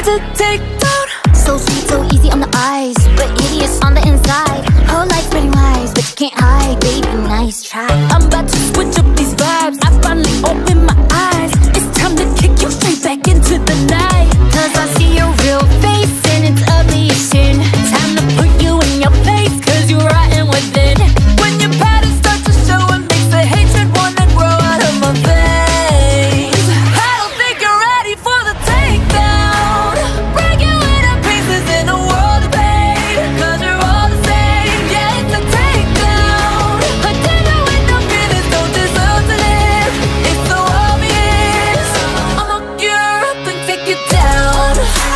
to take down. So sweet, so easy on the eyes, but hideous on the inside. Whole life pretty wise, but you can't hide, baby, nice try. I'm about to switch up these vibes. I finally open my eyes. It's time to kick you straight back into the night. Cause I see your real face and it's ugly as sin. Time to put you in your place, cause you're rotten within. When your patterns start to show, it makes the hatred wanna grow out of my veins. I don't think you're ready for the takedown. Break you into pieces in a world of pain, cause you're all the same, yeah, it's a takedown. A dinner with no feelings don't deserve to live. It's so obvious. I'ma hook you up and take you down.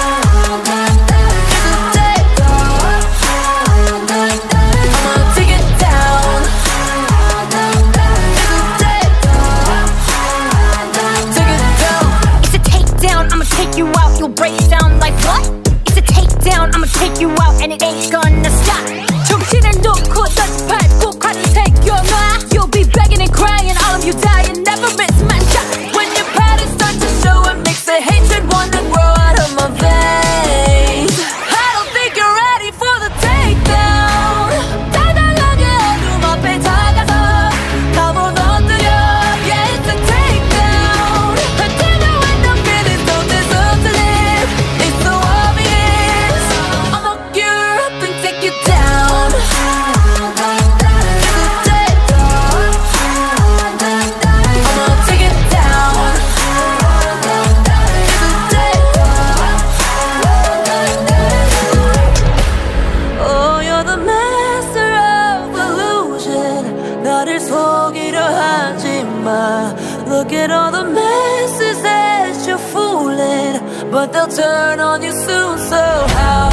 You out, you'll break down like what? It's a takedown, I'ma take you out and it ain't gonna stop. 정신을 놓고 touchpad 꼭 하는 take your mind. You'll be begging and crying, all of you dying, never miss my shot. When your patterns start to show, it makes the hatred wanna grow out of my veins. I don't think you're ready for the takedown. 달달하게 어둠 앞에 다가서 가본 엎드려, yeah, it's a takedown. A dinner with no feelings don't deserve to live. It's so obvious. I'ma hook you up and take you down. I'ma take it down. Oh, you're the master of illusion. 나를 속이려 하지 마. Look at all the messes that you're fooling, but they'll turn on you soon. So how